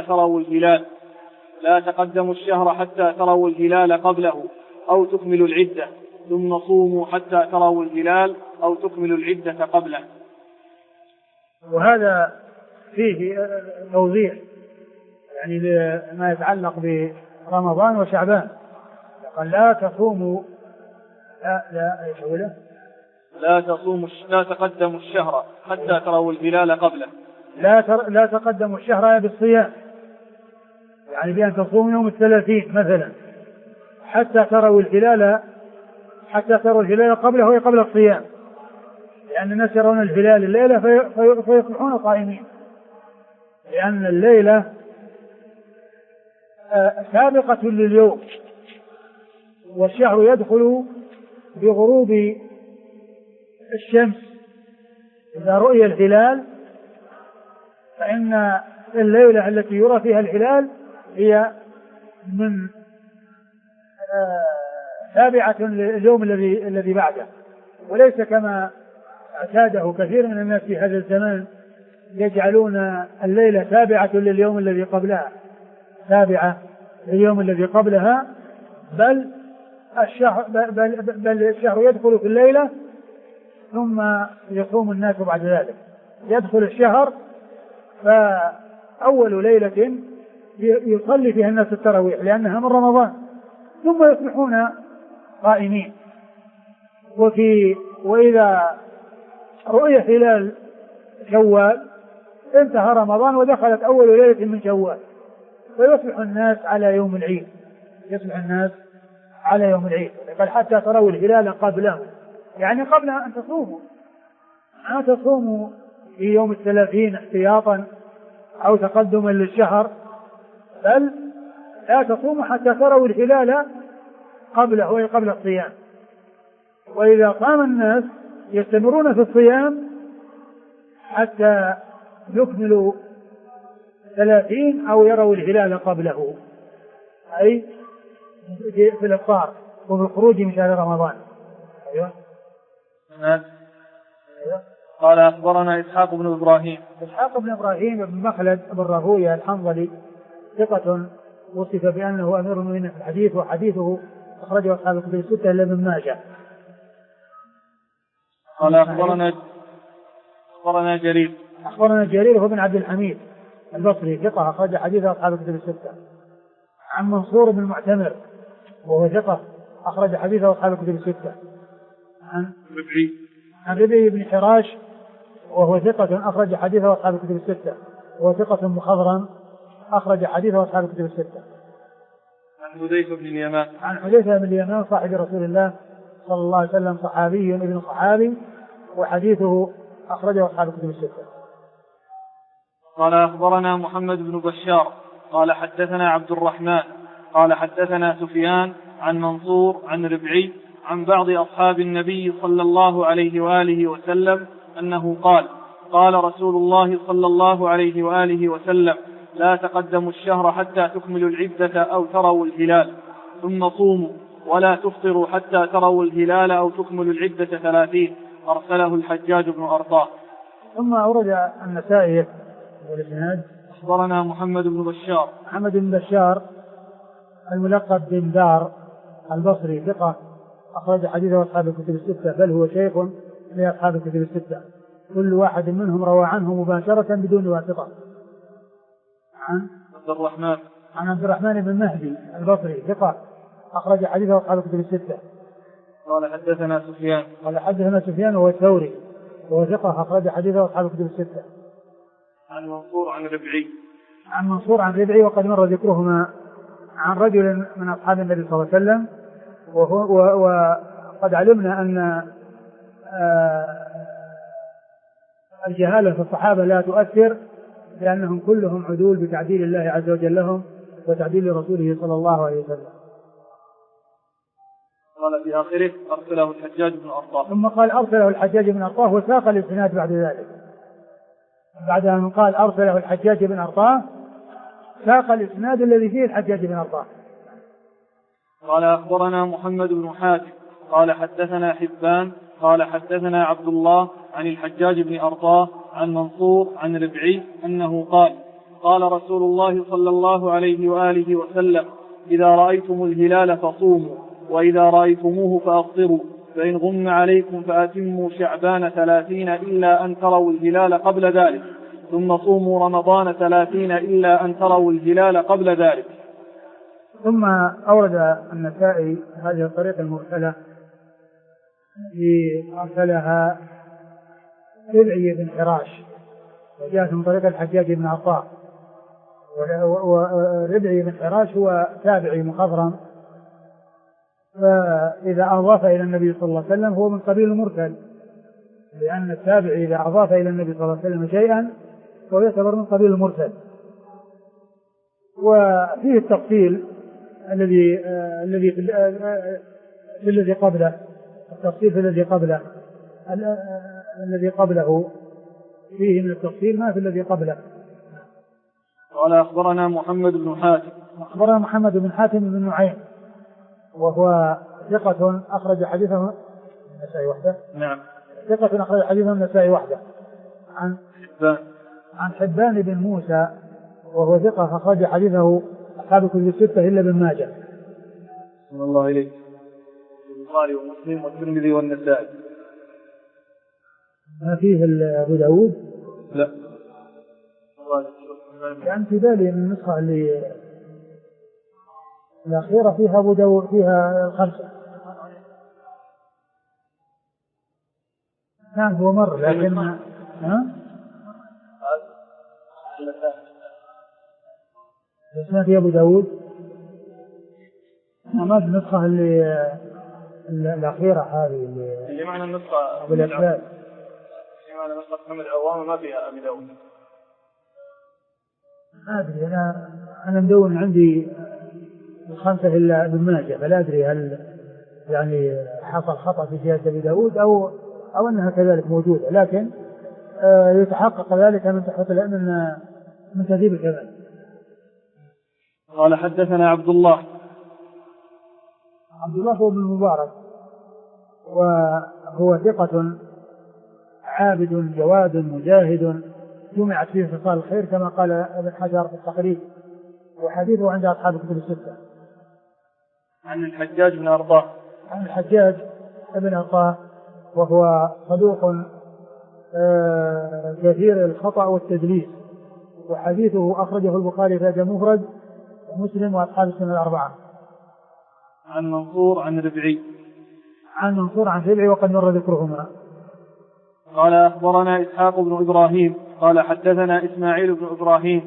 حتى تروا الهلال قبله أو تكملوا العدة، ثم صوموا حتى تروا الهلال أو تكملوا العدة قبله. وهذا فيه توضيح يعني ما يتعلق برمضان وشعبان. قال لا تقدموا الشهر حتى تروا الهلال قبله. لا تقدموا الشهر بالصيام، يعني بأن تصوموا يوم 30 مثلا حتى تروا الهلال قبله، وهي قبل الصيام، لأن الناس يرون الهلال الليلة فيصبحون صائمين، لأن الليلة سابقة لليوم، والشهر يدخل بغروب الشمس. إذا رؤي الهلال فإن الليلة التي يرى فيها الهلال هي من تابعة لليوم الذي بعده، وليس كما اعتاده كثير من الناس في هذا الزمان، يجعلون الليلة تابعة لليوم الذي قبلها، بل الشهر يدخل في الليلة ثم يصوم الناس بعد ذلك. يدخل الشهر فأول ليلة يصلي فيها الناس التراويح لأنها من رمضان، ثم يصبحون قائمين. وإذا رؤية هلال شوال انتهى رمضان ودخلت أول ليلة من شوال، ويصبح الناس على يوم العيد. قال حتى تروا الهلال قبله، يعني قبل أن تصوموا، ما تصوموا في يوم 30 احتياطا أو تقدما للشهر، بل لا تصوموا حتى تروا الهلال قبله، وهي قبل الصيام. وإذا قام الناس يستمرون في الصيام حتى يكملوا 30 أو يروا الهلال قبله، أي في الإفطار وفي الخروج من شهر رمضان. أيوة. قال أخبرنا إسحاق بن إبراهيم بن مخلد بن راهويه الحنظلي، ثقة وصف بأنه أمير المؤمنين في الحديث، وحديثه أخرجه أصحاب الكتب الستة إلا ابن ماجه. قال أخبرنا جرير هو بن عبد الحميد البصري، ثقة أخرج حديثه أصحاب الكتب الستة. عن منصور بن المعتمر وهو ثقة أخرج حديثه أصحاب الكتب الستة. عن ربعي بن حراش وهو ثقة أخرج حديثه أصحاب الكتب الستة، وهو ثقة مخضرم أخرج حديثه أصحاب الكتب الستة. عن حذيفة بن اليمان. عن حذيفة بن اليمان صاحب رسول الله صلى الله عليه وسلم، صحابي ابن صحابي، وحديثه أخرجه أصحاب الكتب الستة. قال أخبرنا محمد بن بشار قال حدثنا عبد الرحمن قال حدثنا سفيان عن منصور عن ربعي عن بعض أصحاب النبي صلى الله عليه وآله وسلم أنه قال: قال رسول الله صلى الله عليه وآله وسلم: لا تقدموا الشهر حتى تكملوا العدة أو تروا الهلال، ثم صوموا ولا تفطروا حتى تروا الهلال أو تكملوا العدة 30. أرسله الحجاج بن أرطاه. ثم أورد النسائي والإسناد. أخبرنا محمد بن بشار. محمد بن بشار الملقب بن دار البصري ثقة، أخرج حديثه أصحاب الكتب الستة، بل هو شيخ لأصحاب الكتب الستة، كل واحد منهم روى عنه مباشرة بدون واسطة. عن عبد الرحمن بن مهدي البصري ثقة، أخرج حديثه أصحاب الكتب الستة. قال حدثنا سفيان. قال حدثنا سفيان وهو الثوري وهو ثقة، أخرج حديثه أصحاب الكتب الستة. عن منصور عن ربعي. عن منصور عن ربعي وقد مر ذكرهما، عن رجل من أصحاب النبي صلى الله عليه وسلم، وقد علمنا أن الجهالة في الصحابة لا تؤثر، لأنهم كلهم عدول بتعديل الله عز وجل لهم وتعديل رسوله صلى الله عليه وسلم. قال في آخره: أرسله الحجاج بن أرطاه. ثم قال: أرسله الحجاج بن أرطاه، وساق الإسناد بعد ذلك، بعد أن قال أرسله الحجاج بن أرطاه ساق الإسناد الذي فيه الحجاج بن أرطاه. قال أخبرنا محمد بن حاتم قال حدثنا حبان قال حدثنا عبد الله عن الحجاج بن أرطاه عن منصور عن ربعي أنه قال: قال رسول الله صلى الله عليه وآله وسلم: إذا رأيتم الهلال فصوموا، وإذا رأيتموه فأفطروا، فإن غم عليكم فأتموا شعبان 30 إلا أن تروا الهلال قبل ذلك، ثم صوموا رمضان 30 إلا أن تروا الهلال قبل ذلك. ثم أورد النسائي هذه الطريقة المرسلة أرسلها ربعي بن حراش، وجاءت من طريق الحجاج بن عطاء، وربعي بن حراش هو تابعي مخضرم، فإذا أضاف إلى النبي صلى الله عليه وسلم هو من قبيل المرسل، لأن التابعي إذا أضاف إلى النبي صلى الله عليه وسلم شيئا فهو يعتبر من قبيل المرسل. وفيه التفصيل الذي قبله، التفصيل في الذي قبله فيه من التفصيل ما في الذي قبله. قال أخبرنا محمد بن حاتم. أخبرنا محمد بن حاتم بن نعيم وهو ثقة أخرج حديثه النسائي وحده. نعم. ثقة أخرج حديثه النسائي وحده. عن حبان بن موسى وهو ثقة أخرج حديثه أصحاب الكتب الستة إلا ابن ماجه. صلى الله عليه. البخاري ومسلم والترمذي والنسائي. ما فيه أبو داود؟ لا. يعني في بالي من النسخة اللي الأخيرة فيها أبو داود، فيها 5. نعم هو مر، لكن ما في أبو داود، ما في النسخة اللي الأخيرة هذه اللي معنى النسخة بالأسباب، اللي معنى نسخة محمد عوام ما فيها أبو داود. ما أدري، أنا مدون عندي 5 إلا ابن ماجه، فلا أدري هل يعني حصل خطأ في جهة أبي داود أو أنها كذلك موجودة، لكن يتحقق ذلك من تحقيق من تهذيب الكلام. قال حدثنا عبد الله هو ابن المبارك، وهو ثقة عابد جواد مجاهد جمعت فيه خصال الخير كما قال ابن حجر في التقريب، وحديثه عند أصحاب الكتب الستة. عن الحجاج بن أرطاه. عن الحجاج بن أرطاه وهو صدوق كثير الخطأ والتدليس، وحديثه أخرجه البخاري في الأدب المفرد ومسلم وأصحاب السنة 4. عن منصور عن ربعي. عن منصور عن ربعي وقد مر ذكرهما. قال أخبرنا إسحاق بن إبراهيم قال حدثنا إسماعيل بن إبراهيم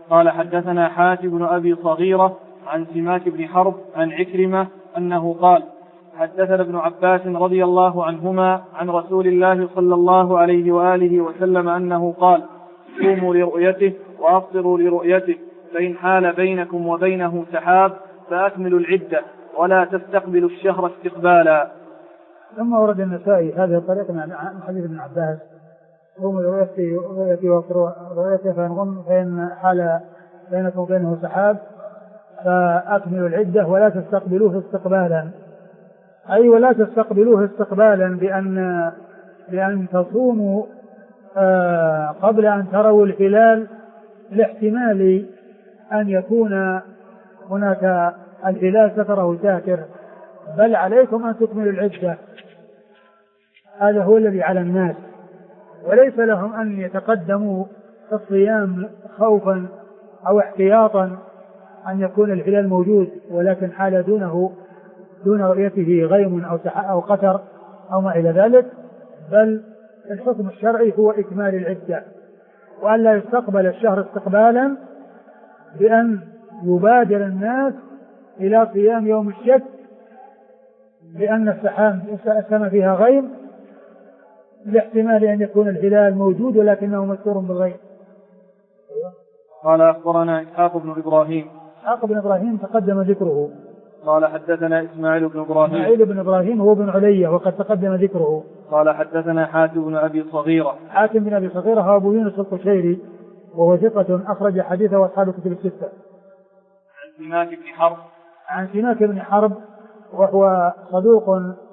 قال حدثنا حاتم بن أبي صغيرة عن سماك بن حرب عن عكرمة أنه قال حدثنا ابن عباس رضي الله عنهما عن رسول الله صلى الله عليه وآله وسلم أنه قال صوموا لرؤيته وأفطروا لرؤيته فإن حال بينكم وبينه سحاب فأكملوا العدة ولا تستقبلوا الشهر استقبالا. ثم ورد النسائي هذه الطريقة من حديث ابن عباس صوموا لرؤيته وأفطروا لرؤيته فإن حال بينكم وبينه سحاب فأكملوا العدة ولا تستقبلوه استقبالا، أي ولا تستقبلوه استقبالا بأن تصوموا قبل أن تروا الهلال لاحتمال أن يكون هناك الهلال ستره ساكر، بل عليكم أن تكملوا العدة. هذا هو الذي على الناس، وليس لهم أن يتقدموا الصيام خوفا أو احتياطا أن يكون الهلال موجود ولكن حال دون رؤيته غيم أو قتر أو ما إلى ذلك، بل الحكم الشرعي هو إكمال العدة، وأن لا يستقبل الشهر استقبالا بأن يبادر الناس إلى صيام يوم الشك لأن السماء فيها غيم لاحتمال أن يكون الهلال موجود ولكنه مستور بالغيم. قال أخبرنا إسحاق بن إبراهيم. إسحاق بن إبراهيم تقدم ذكره. قال حدثنا إسماعيل بن إبراهيم. إسماعيل بن إبراهيم هو بن علية وقد تقدم ذكره. قال حدثنا حاتم بن أبي صغيرة. حاتم بن أبي صغيرة هو أبو يونس القشيري وهو ثقة أخرج حديثه وأصحاب الكتب الستة. عن سماك بن حرب. عن سماك بن حرب وهو صدوق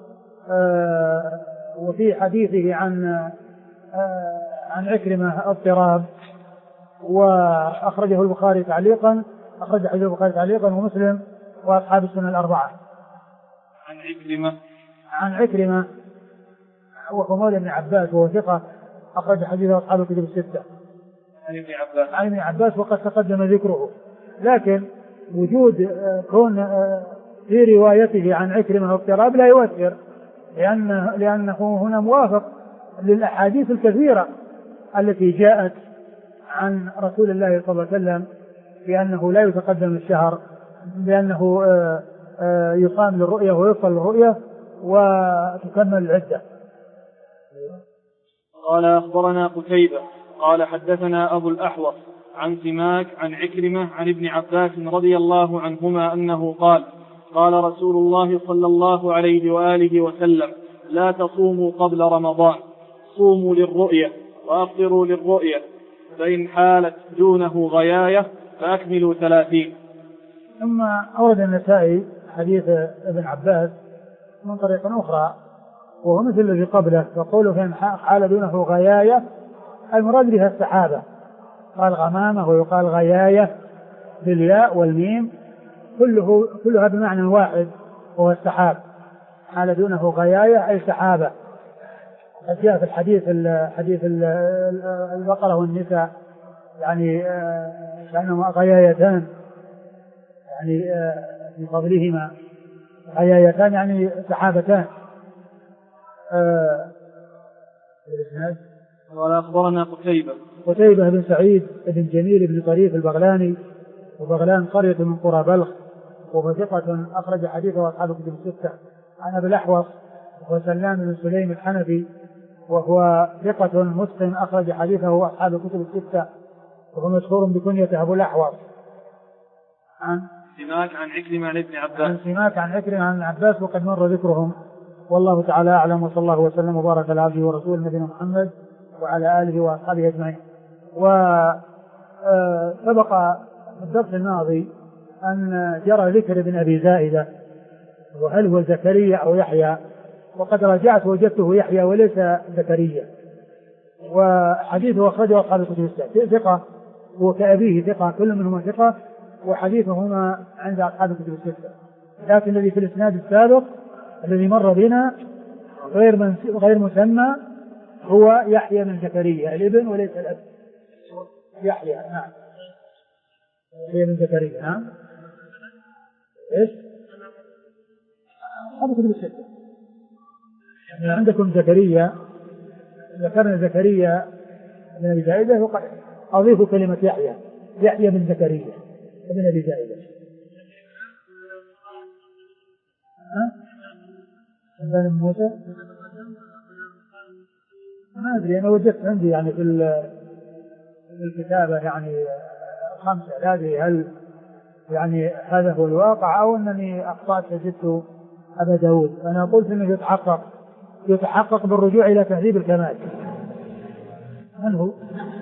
وفي حديثه عن عكرمة اضطراب، وأخرجه البخاري تعليقا، أخرج حديث البخاري تعليقا ومسلم وأصحاب السنة الأربعة. عن عكرمة وهو مولى ابن عباس وهو ثقة أخرج حديثه أصحاب الكتب الستة. عن ابن عباس وقد تقدم ذكره، لكن وجود كون في روايته عن عكرمة اضطراب لا يؤثر، لأنه هنا موافق للأحاديث الكثيرة التي جاءت عن رسول الله صلى الله عليه وسلم بأنه لا يتقدم الشهر، بأنه يصام للرؤية ويفطر للرؤية وتكمل العدة. قال أخبرنا قتيبة قال حدثنا أبو الأحوص عن سماك عن عكرمة عن ابن عباس رضي الله عنهما أنه قال قال رسول الله صلى الله عليه وآله وسلم لا تصوموا قبل رمضان، صوموا للرؤية وأفطروا للرؤية، فإن حالت دونه غياية فأكملوا 30. ثم أورد النسائي حديث ابن عباس من طريق أخرى وهو مثل الذي قبله، يقول فإن حال دونه غياية المراد بها السحابة، قال غمامة ويقال غياية بالياء والميم كلها بمعنى واحد وهو السحاب، حال دونه غياية أي سحابة. قد جاء في حديث البقرة والنساء يعني كأنهما غيايتان، يعني في فضلهما غيايتان يعني سحابتان. قال أخبرنا قتيبة بن سعيد بن جميل بن طريف البغلاني، وبغلان قرية من قرى بلخ، وهو ثقة أخرج حديثه أصحاب الكتب الستة. عن أبي الأحوص وهو سلام بن سليم الحنفي وهو ثقة مسلم أخرج حديثه أصحاب الكتب الستة، وهو مشهور بكنيته أبو الأحوص. عن سماك عن عكرمة عن ابن عباس. عن سماك عن عكرمة عن عباس وقد مر ذكرهم، والله تعالى أعلم، وصلى الله وسلم وبارك على عبده ورسوله نبينا محمد وعلى آله وأصحابه أجمعين. وسبق في الدرس الماضي أن جرى ذكر ابن أبي زائدة وهل هو زكريا أو يحيى، وقد رجعت وجدته يحيى وليس زكريا، وحديثه أخرجه أصحاب الكتب الستة، ثقة وكأبيه ثقة، كل منهما ثقة وحديثهما عند أصحاب الكتب الستة. لكن الذي في الإسناد السابق الذي مر بنا غير مسمى هو يحيى بن زكريا الابن وليس الأب. يحيى نعم يحيى بن زكريا نعم. ايش؟ أصحاب الكتب الستة. يعني عندكم زكريا، ذكرنا زكريا بن أبي زائدة، أضيف كلمة يحيى يحيى بن زكريا بن أبي زائدة. حبان بن موسى ما أدري، أنا وجدت عندي يعني في الكتابة يعني 5، لا أدري هل يعني هذا هو الواقع أو أنني أخطأت فجدت أبا داود. أنا قلت أنه يتحقق بالرجوع إلى تهذيب الكمال. من هو؟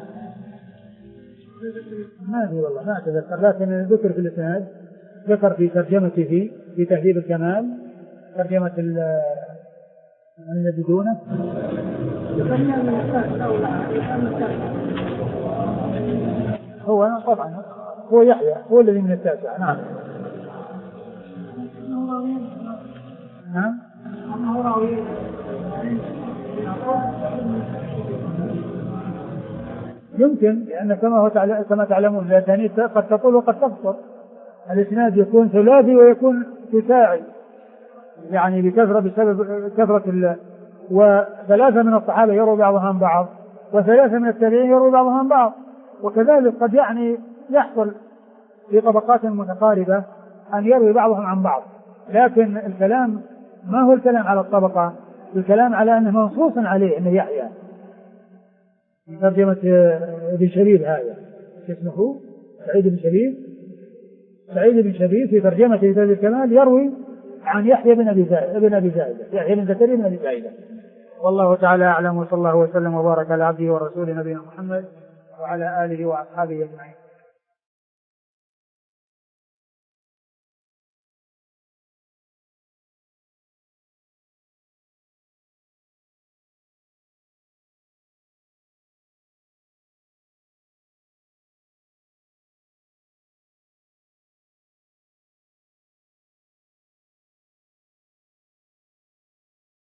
ما أدري والله ما أتذكر، لكن ذكر في الإسناد، ذكر في ترجمته في تهذيب الكمال ترجمة من يجدونه هو طبعا هو يحيى هو الذي من 9. نعم نعم يمكن، لأن كما تعلمون الأسانيد قد تطول وقد تقصر. الإسناد يكون ثلاثي ويكون ثلاثي يعني بكثرة بسبب كثرة وثلاثة من الصحابة يروي بعضهم عن بعض، وثلاثة من التابعين يروي بعضهم عن بعض، وكذلك قد يعني يحصل في طبقات متقاربة أن يروي بعضهم عن بعض، لكن الكلام ما هو الكلام على الطبقة، الكلام على أنه منصوص عليه أنه يحيى. ترجمة ابن شبيب هذا اسمه سعيد بن شبيب في ترجمة تهذيب الكمال يروي عن يحيى بن أبي زائدة يحيى بن زكريا بن أبي زائدة. والله تعالى أعلم، وصلى الله وسلم وبارك على عبده ورسوله نبينا محمد وعلى آله وأصحابه أجمعين.